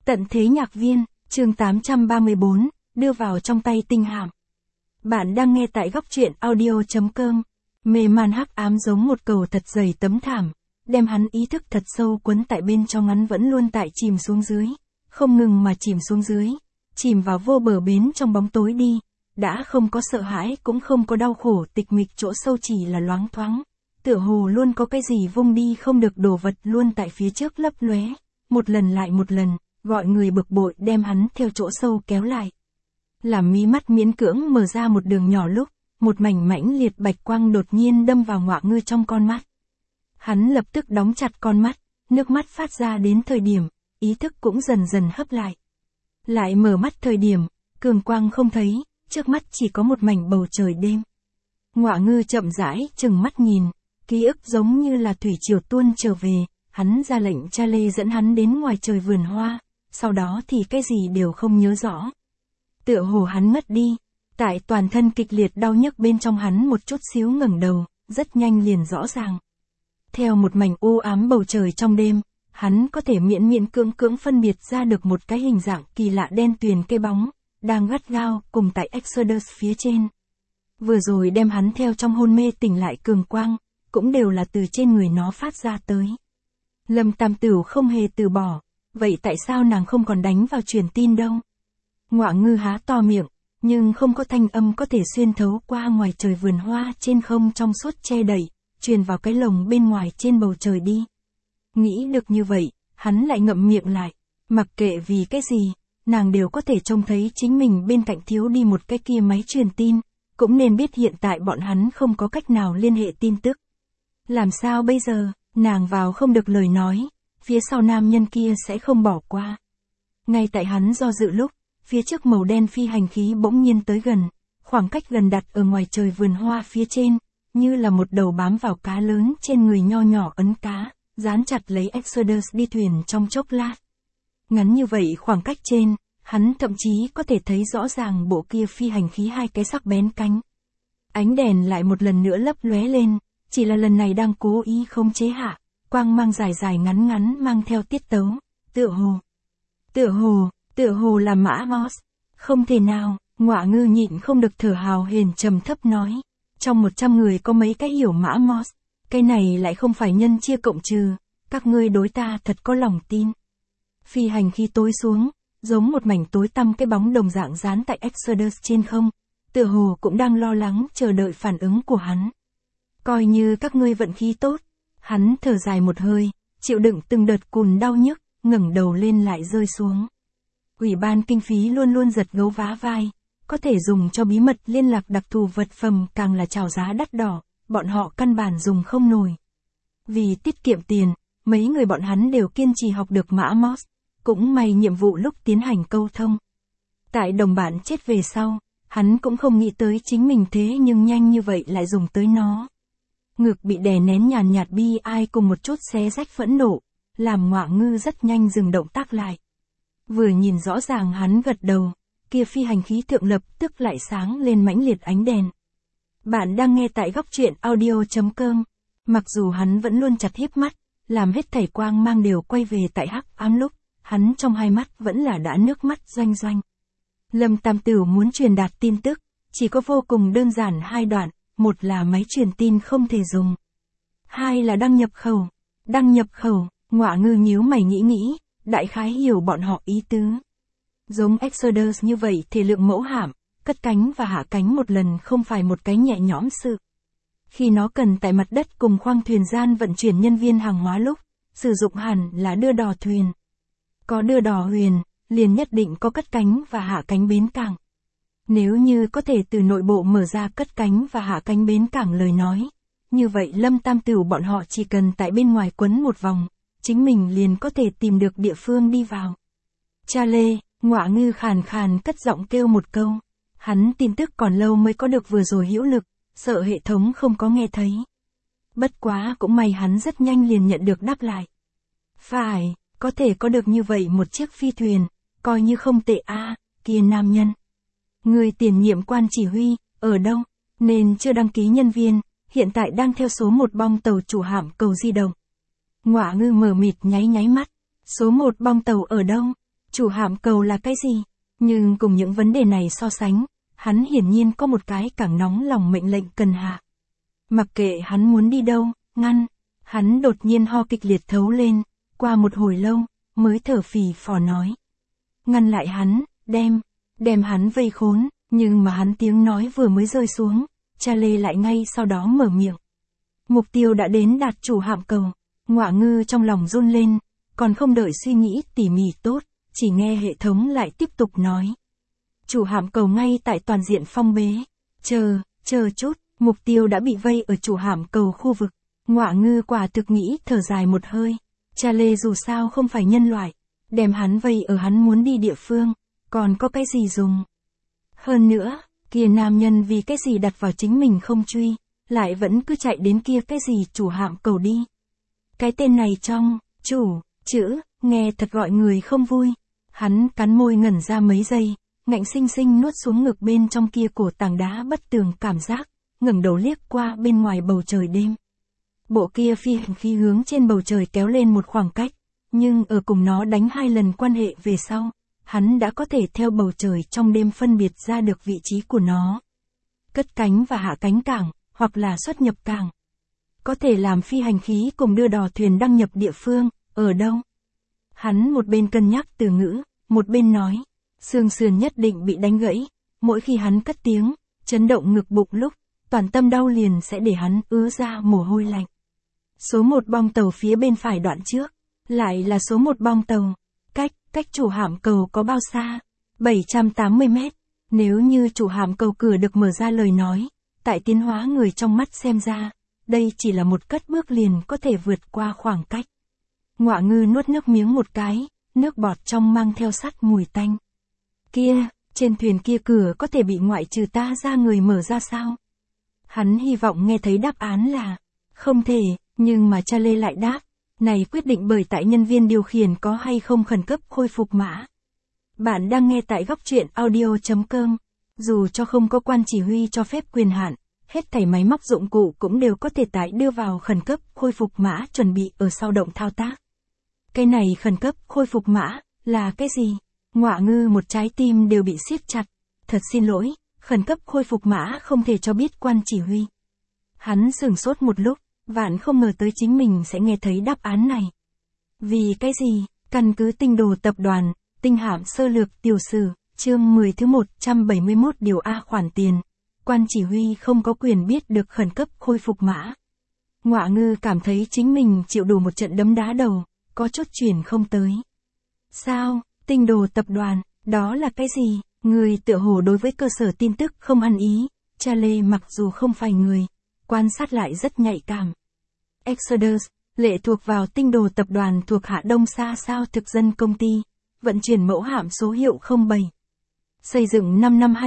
Tận thế nhạc viên, chương 834, đưa vào trong tay tinh hạm. Bạn đang nghe tại góc truyện audio.com. Mê man hắc ám giống một cầu thật dày tấm thảm, đem hắn ý thức thật sâu quấn tại bên trong hắn vẫn luôn tại chìm xuống dưới, không ngừng mà chìm xuống dưới, chìm vào vô bờ bến trong bóng tối đi, đã không có sợ hãi cũng không có đau khổ, tịch mịch chỗ sâu chỉ là loáng thoáng, tựa hồ luôn có cái gì vung đi không được, đồ vật luôn tại phía trước lấp lóe, một lần lại một lần, gọi người bực bội đem hắn theo chỗ sâu kéo lại. Làm mí mắt miễn cưỡng mở ra một đường nhỏ lúc, một mảnh mãnh liệt bạch quang đột nhiên đâm vào Ngọa Ngư trong con mắt. Hắn lập tức đóng chặt con mắt, nước mắt phát ra đến thời điểm, ý thức cũng dần dần hấp lại. Lại mở mắt thời điểm, cường quang không thấy, trước mắt chỉ có một mảnh bầu trời đêm. Ngọa Ngư chậm rãi chừng mắt nhìn, ký ức giống như là thủy triều tuôn trở về, hắn ra lệnh cha Lê dẫn hắn đến ngoài trời vườn hoa, sau đó thì cái gì đều không nhớ rõ. Tựa hồ hắn ngất đi, tại toàn thân kịch liệt đau nhức bên trong hắn một chút xíu ngẩng đầu, rất nhanh liền rõ ràng. Theo một mảnh u ám bầu trời trong đêm, hắn có thể miễn miễn cưỡng phân biệt ra được một cái hình dạng kỳ lạ đen tuyền cây bóng, đang gắt gao cùng tại Exodus phía trên. Vừa rồi đem hắn theo trong hôn mê tỉnh lại cường quang, cũng đều là từ trên người nó phát ra tới. Lâm Tam Tửu không hề từ bỏ, vậy tại sao nàng không còn đánh vào truyền tin đâu? Ngọa Ngư há to miệng, nhưng không có thanh âm có thể xuyên thấu qua ngoài trời vườn hoa trên không trong suốt che đậy, truyền vào cái lồng bên ngoài trên bầu trời đi. Nghĩ được như vậy, hắn lại ngậm miệng lại, mặc kệ vì cái gì, nàng đều có thể trông thấy chính mình bên cạnh thiếu đi một cái kia máy truyền tin, cũng nên biết hiện tại bọn hắn không có cách nào liên hệ tin tức. Làm sao bây giờ, nàng vào không được lời nói, phía sau nam nhân kia sẽ không bỏ qua. Ngay tại hắn do dự lúc, phía trước màu đen phi hành khí bỗng nhiên tới gần, khoảng cách gần đặt ở ngoài trời vườn hoa phía trên, như là một đầu bám vào cá lớn trên người nho nhỏ ấn cá, dán chặt lấy Exodus đi thuyền trong chốc lát. Ngắn như vậy khoảng cách trên, hắn thậm chí có thể thấy rõ ràng bộ kia phi hành khí hai cái sắc bén cánh. Ánh đèn lại một lần nữa lấp lóe lên, chỉ là lần này đang cố ý không chế hạ, quang mang dài dài ngắn ngắn mang theo tiết tấu, tựa hồ là mã Moss. Không thể nào, Ngọa Ngư nhịn không được thở hào hển trầm thấp nói. Trong 100 người có mấy cái hiểu mã Moss, cái này lại không phải nhân chia cộng trừ, các ngươi đối ta thật có lòng tin. Phi hành khí tối xuống, giống một mảnh tối tăm cái bóng đồng dạng dán tại Exodus trên không, tựa hồ cũng đang lo lắng chờ đợi phản ứng của hắn. Coi như các ngươi vận khí tốt, hắn thở dài một hơi, chịu đựng từng đợt cùn đau nhức, ngẩng đầu lên lại rơi xuống. Ủy ban kinh phí luôn luôn giật gấu vá vai, có thể dùng cho bí mật liên lạc đặc thù vật phẩm càng là chào giá đắt đỏ, bọn họ căn bản dùng không nổi. Vì tiết kiệm tiền, mấy người bọn hắn đều kiên trì học được mã Moss, cũng may nhiệm vụ lúc tiến hành câu thông. Tại đồng bạn chết về sau, hắn cũng không nghĩ tới chính mình thế nhưng nhanh như vậy lại dùng tới nó. Ngực bị đè nén nhàn nhạt bi ai cùng một chút xé rách phẫn nộ, làm Ngọa Ngư rất nhanh dừng động tác lại. Vừa nhìn rõ ràng hắn gật đầu, kia phi hành khí thượng lập tức lại sáng lên mãnh liệt ánh đèn. Bạn đang nghe tại góc truyện audio.com. Mặc dù hắn vẫn luôn chặt híp mắt, làm hết thảy quang mang đều quay về tại hắc ám lúc, hắn trong hai mắt vẫn là đã nước mắt doanh doanh. Lâm Tam Tửu muốn truyền đạt tin tức, chỉ có vô cùng đơn giản hai đoạn, một là máy truyền tin không thể dùng. Hai là đăng nhập khẩu. Đăng nhập khẩu, Ngọa Ngư nhíu mày nghĩ, đại khái hiểu bọn họ ý tứ. Giống Exodus như vậy thể lượng mẫu hạm, cất cánh và hạ cánh một lần không phải một cái nhẹ nhõm sự. Khi nó cần tại mặt đất cùng khoang thuyền gian vận chuyển nhân viên hàng hóa lúc, sử dụng hẳn là đưa đò thuyền. Có đưa đò huyền, liền nhất định có cất cánh và hạ cánh bến cảng. Nếu như có thể từ nội bộ mở ra cất cánh và hạ cánh bến cảng lời nói, như vậy Lâm Tam Tửu bọn họ chỉ cần tại bên ngoài quấn một vòng, chính mình liền có thể tìm được địa phương đi vào. Cha Lê, Ngọa Ngư khàn khàn cất giọng kêu một câu. Hắn tin tức còn lâu mới có được vừa rồi hữu lực, sợ hệ thống không có nghe thấy. Bất quá cũng may hắn rất nhanh liền nhận được đáp lại. Phải, có thể có được như vậy một chiếc phi thuyền, coi như không tệ a. Kia nam nhân. Người tiền nhiệm quan chỉ huy, ở đâu, nên chưa đăng ký nhân viên, hiện tại đang theo số 1 bong tàu chủ hạm cầu di động. Ngọa Ngư mờ mịt nháy mắt. Số 1 bong tàu ở đâu? Chủ hạm cầu là cái gì? Nhưng cùng những vấn đề này so sánh, hắn hiển nhiên có một cái càng nóng lòng mệnh lệnh cần hạ. Mặc kệ hắn muốn đi đâu, ngăn, hắn đột nhiên ho kịch liệt thấu lên, qua một hồi lâu, mới thở phì phò nói. Ngăn lại hắn, đem hắn vây khốn, nhưng mà hắn tiếng nói vừa mới rơi xuống, Charlie lại ngay sau đó mở miệng. Mục tiêu đã đến đạt chủ hạm cầu, Ngọa Ngư trong lòng run lên, còn không đợi suy nghĩ tỉ mỉ tốt, chỉ nghe hệ thống lại tiếp tục nói. Chủ hạm cầu ngay tại toàn diện phong bế, chờ chút, mục tiêu đã bị vây ở chủ hạm cầu khu vực. Ngọa Ngư quả thực nghĩ thở dài một hơi, Charlie dù sao không phải nhân loại, đem hắn vây ở hắn muốn đi địa phương, còn có cái gì dùng. Hơn nữa, kia nam nhân vì cái gì đặt vào chính mình không truy, lại vẫn cứ chạy đến kia cái gì chủ hạm cầu đi. Cái tên này trong, chủ, chữ, nghe thật gọi người không vui. Hắn cắn môi ngẩn ra mấy giây, ngạnh sinh sinh nuốt xuống ngực bên trong kia cổ tảng đá bất tường cảm giác, ngẩng đầu liếc qua bên ngoài bầu trời đêm. Bộ kia phi hành khí hướng trên bầu trời kéo lên một khoảng cách, nhưng ở cùng nó đánh 2 lần quan hệ về sau, hắn đã có thể theo bầu trời trong đêm phân biệt ra được vị trí của nó. Cất cánh và hạ cánh cảng, hoặc là xuất nhập cảng. Có thể làm phi hành khí cùng đưa đò thuyền đăng nhập địa phương, ở đâu? Hắn một bên cân nhắc từ ngữ, một bên nói, xương sườn nhất định bị đánh gãy, mỗi khi hắn cất tiếng, chấn động ngực bụng lúc, toàn tâm đau liền sẽ để hắn ứa ra mồ hôi lạnh. Số 1 bong tàu phía bên phải đoạn trước, lại là số 1 bong tàu, cách chủ hạm cầu có bao xa? 780 mét. Nếu như chủ hạm cầu cửa được mở ra lời nói, tại tiến hóa người trong mắt xem ra, đây chỉ là một cất bước liền có thể vượt qua khoảng cách. Ngọa Ngư nuốt nước miếng một cái, nước bọt trong mang theo sắt mùi tanh. Kia, trên thuyền kia cửa có thể bị ngoại trừ ta ra người mở ra sao? Hắn hy vọng nghe thấy đáp án là, không thể, nhưng mà Charlie lại đáp, này quyết định bởi tại nhân viên điều khiển có hay không khẩn cấp khôi phục mã. Bạn đang nghe tại góc truyện audio.com. Dù cho không có quan chỉ huy cho phép quyền hạn, hết thảy máy móc dụng cụ cũng đều có thể tải đưa vào khẩn cấp khôi phục mã chuẩn bị ở sau động thao tác. Cái này khẩn cấp khôi phục mã, là cái gì? Ngọa Ngư một trái tim đều bị siết chặt. Thật xin lỗi, khẩn cấp khôi phục mã không thể cho biết quan chỉ huy. Hắn sửng sốt một lúc, vạn không ngờ tới chính mình sẽ nghe thấy đáp án này. Vì cái gì? Căn cứ tinh đồ tập đoàn, tinh hạm sơ lược tiểu sử, chương 10 thứ 171 điều A khoản tiền. Quan chỉ huy không có quyền biết được khẩn cấp khôi phục mã. Ngọa Ngư cảm thấy chính mình chịu đủ một trận đấm đá đầu, có chút chuyển không tới. Sao? Tinh đồ tập đoàn, đó là cái gì? Người tựa hồ đối với cơ sở tin tức không ăn ý. Charlie mặc dù không phải người, quan sát lại rất nhạy cảm. Exodus, lệ thuộc vào tinh đồ tập đoàn thuộc Hạ Đông Sa sao thực dân công ty, vận chuyển mẫu hạm số hiệu 07. Xây dựng 5 năm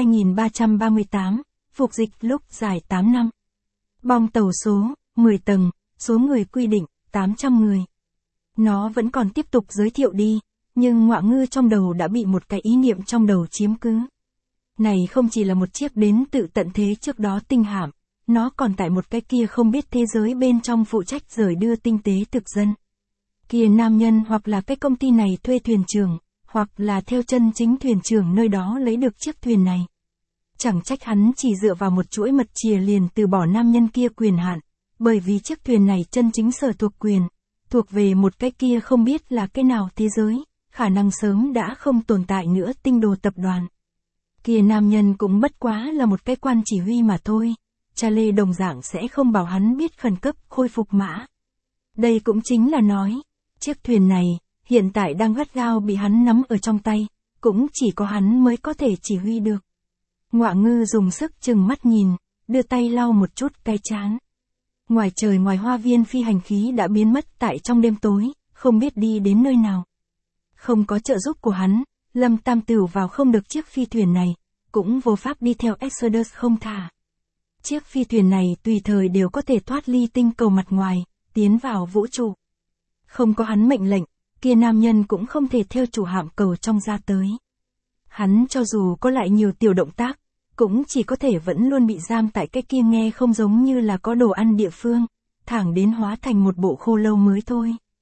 2338, phục dịch lúc dài 8 năm. Bong tàu số, 10 tầng, số người quy định, 800 người. Nó vẫn còn tiếp tục giới thiệu đi, nhưng Ngọa Ngư trong đầu đã bị một cái ý niệm trong đầu chiếm cứ. Này không chỉ là một chiếc đến tự tận thế trước đó tinh hạm, nó còn tại một cái kia không biết thế giới bên trong phụ trách rời đưa tinh tế thực dân. Kia nam nhân hoặc là cái công ty này thuê thuyền trưởng, hoặc là theo chân chính thuyền trưởng nơi đó lấy được chiếc thuyền này. Chẳng trách hắn chỉ dựa vào một chuỗi mật chìa liền từ bỏ nam nhân kia quyền hạn, bởi vì chiếc thuyền này chân chính sở thuộc quyền, thuộc về một cái kia không biết là cái nào thế giới, khả năng sớm đã không tồn tại nữa tinh đồ tập đoàn. Kia nam nhân cũng bất quá là một cái quan chỉ huy mà thôi, Charlie đồng dạng sẽ không bảo hắn biết khẩn cấp khôi phục mã. Đây cũng chính là nói, chiếc thuyền này, hiện tại đang gắt gao bị hắn nắm ở trong tay, cũng chỉ có hắn mới có thể chỉ huy được. Ngọa Ngư dùng sức chừng mắt nhìn, đưa tay lau một chút cái trán. Ngoài trời ngoài hoa viên phi hành khí đã biến mất tại trong đêm tối, không biết đi đến nơi nào. Không có trợ giúp của hắn, Lâm Tam Tửu vào không được chiếc phi thuyền này, cũng vô pháp đi theo Exodus không thả. Chiếc phi thuyền này tùy thời đều có thể thoát ly tinh cầu mặt ngoài, tiến vào vũ trụ. Không có hắn mệnh lệnh, kia nam nhân cũng không thể theo chủ hạm cầu trong ra tới. Hắn cho dù có lại nhiều tiểu động tác, cũng chỉ có thể vẫn luôn bị giam tại cái kia nghe không giống như là có đồ ăn địa phương, thẳng đến hóa thành một bộ khô lâu mới thôi.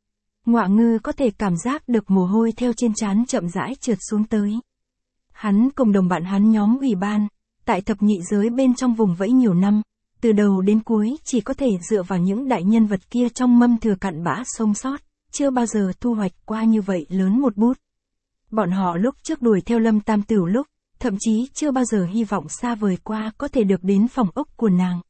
Ngọa Ngư có thể cảm giác được mồ hôi theo trên trán chậm rãi trượt xuống tới. Hắn cùng đồng bạn hắn nhóm ủy ban, tại thập nhị giới bên trong vùng vẫy nhiều năm, từ đầu đến cuối chỉ có thể dựa vào những đại nhân vật kia trong mâm thừa cặn bã sống sót, chưa bao giờ thu hoạch qua như vậy lớn một bút. Bọn họ lúc trước đuổi theo Lâm Tam Tửu lúc, thậm chí chưa bao giờ hy vọng xa vời qua có thể được đến phòng ốc của nàng.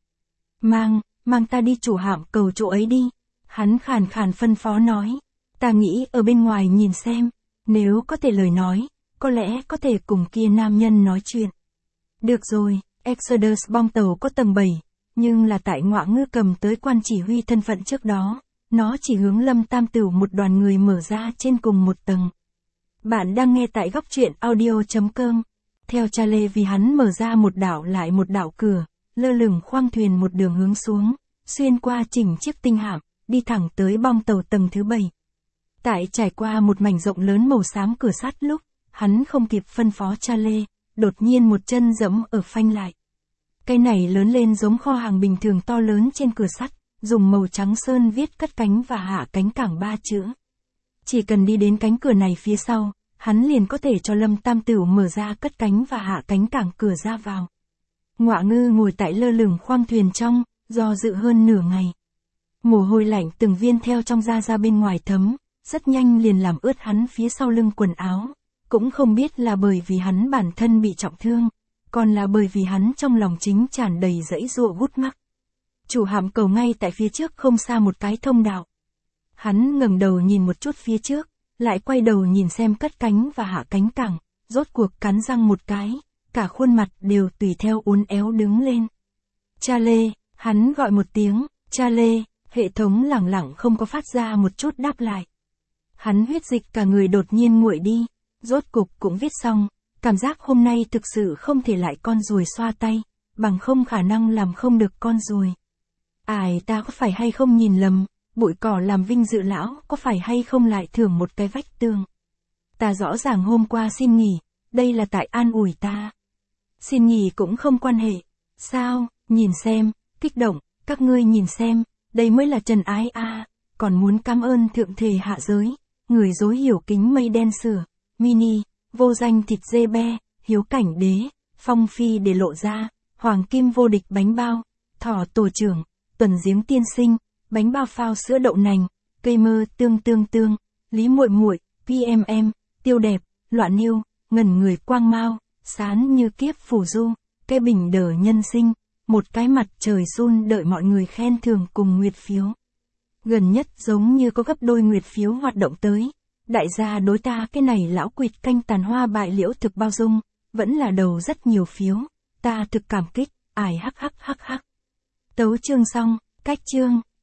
Mang ta đi chủ hạm cầu chỗ ấy đi. Hắn khàn khàn phân phó nói. Ta nghĩ ở bên ngoài nhìn xem, nếu có thể lời nói, có lẽ có thể cùng kia nam nhân nói chuyện. Được rồi, Exodus bong tàu có tầng 7, nhưng là tại Ngọa Ngư cầm tới quan chỉ huy thân phận trước đó, nó chỉ hướng Lâm Tam Tửu một đoàn người mở ra trên cùng một tầng. Bạn đang nghe tại góc truyện audio.com. Theo cha Lê vì hắn mở ra một đảo lại một đảo cửa, lơ lửng khoang thuyền một đường hướng xuống, xuyên qua chỉnh chiếc tinh hạm, đi thẳng tới bong tàu tầng thứ 7. Tại trải qua một mảnh rộng lớn màu xám cửa sắt lúc, hắn không kịp phân phó cha Lê, đột nhiên một chân giẫm ở phanh lại. Cây này lớn lên giống kho hàng bình thường to lớn trên cửa sắt, dùng màu trắng sơn viết cất cánh và hạ cánh cảng 3 chữ. Chỉ cần đi đến cánh cửa này phía sau, hắn liền có thể cho Lâm Tam Tửu mở ra cất cánh và hạ cánh cảng cửa ra vào. Ngọa Ngư ngồi tại lơ lửng khoang thuyền trong, do dự hơn nửa ngày. Mồ hôi lạnh từng viên theo trong ra bên ngoài thấm, rất nhanh liền làm ướt hắn phía sau lưng quần áo. Cũng không biết là bởi vì hắn bản thân bị trọng thương, còn là bởi vì hắn trong lòng chính tràn đầy dãy dụa gút mắc. Chủ hạm cầu ngay tại phía trước không xa một cái thông đạo. Hắn ngẩng đầu nhìn một chút phía trước, lại quay đầu nhìn xem cất cánh và hạ cánh cảng, rốt cuộc cắn răng một cái, cả khuôn mặt đều tùy theo uốn éo đứng lên. Cha Lê, hắn gọi một tiếng, cha Lê, hệ thống lẳng lặng không có phát ra một chút đáp lại. Hắn huyết dịch cả người đột nhiên nguội đi, rốt cục cũng viết xong, cảm giác hôm nay thực sự không thể lại con ruồi xoa tay, bằng không khả năng làm không được con ruồi. Ai ta có phải hay không nhìn lầm, bụi cỏ làm vinh dự lão có phải hay không lại thưởng một cái vách tường. Ta rõ ràng hôm qua xin nghỉ, đây là tại an ủi ta. Xin nghỉ cũng không quan hệ. Sao, nhìn xem, kích động, các ngươi nhìn xem, đây mới là trần ái a. Còn muốn cảm ơn thượng thể hạ giới, người dối hiểu kính mây đen sửa, mini, vô danh thịt dê be, hiếu cảnh đế, phong phi để lộ ra, hoàng kim vô địch bánh bao, thỏ tổ trưởng, tuần giếng tiên sinh, bánh bao phao sữa đậu nành, cây mơ tương, lý muội muội, PMM, tiêu đẹp, loạn niêu, ngần người quang mau, sán như kiếp phủ du, cái bình đờ nhân sinh, một cái mặt trời sun đợi mọi người khen thưởng cùng nguyệt phiếu. Gần nhất giống như có gấp đôi nguyệt phiếu hoạt động tới. Đại gia đối ta cái này lão quỵt canh tàn hoa bại liễu thực bao dung, vẫn là đầu rất nhiều phiếu, ta thực cảm kích, ải hắc. Tấu chương xong, cách chương.